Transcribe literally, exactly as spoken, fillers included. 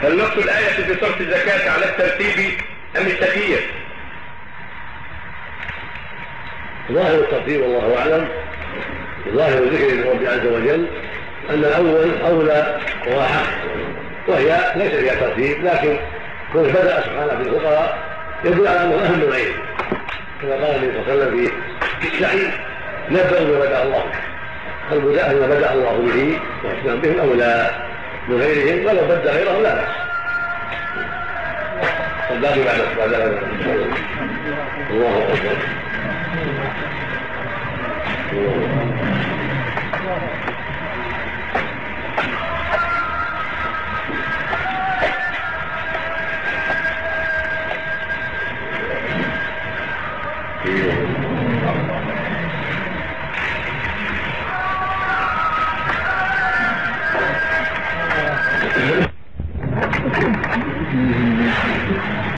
هل نص الآية في صرف الزكاة على الترتيب أم التخيير؟ ظاهر الترتيب والله أعلم. ظاهر ذكر ربي عز وجل أن الأول أولى وأحق، وهي ليس فيها ترتيب، لكن كون بدأ سبحانه في الفقراء يدل على أنه أهم من غيره، كما قال النبي صلى الله عليه وسلم في السعي: نبأ بما بدأ الله، فالبداء بما بدأ الله به واهتمام بهم أولى من غيرهم، ولو بدأ غيرهم لا بأس. والباقي بعد بعد هذا الله أكبر. Mm-hmm.